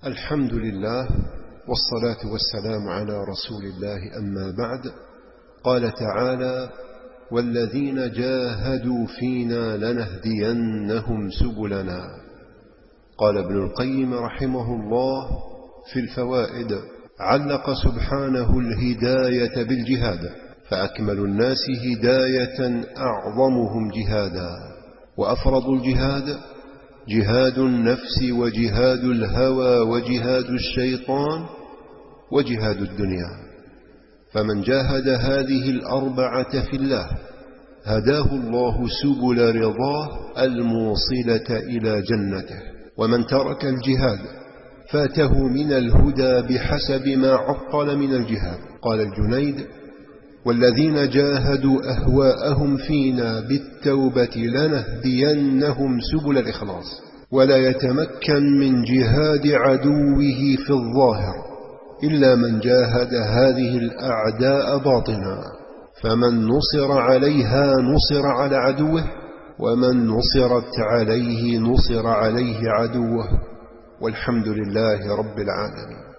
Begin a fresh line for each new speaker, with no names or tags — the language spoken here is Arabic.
الحمد لله والصلاة والسلام على رسول الله، أما بعد. قال تعالى: والذين جاهدوا فينا لنهدينهم سبلنا. قال ابن القيم رحمه الله في الفوائد: علق سبحانه الهداية بالجهاد، فأكمل الناس هداية أعظمهم جهادا، وأفرض الجهاد جهاد النفس وجهاد الهوى وجهاد الشيطان وجهاد الدنيا. فمن جاهد هذه الأربعة في الله هداه الله سبل رضاه الموصلة إلى جنته، ومن ترك الجهاد فاته من الهدى بحسب ما عطل من الجهاد. قال الجنيد: والذين جاهدوا أهواءهم فينا بالتوبة لنهدينهم سبل الإخلاص. ولا يتمكن من جهاد عدوه في الظاهر إلا من جاهد هذه الأعداء باطنا، فمن نصر عليها نصر على عدوه، ومن نصرت عليه نصر عليه عدوه. والحمد لله رب العالمين.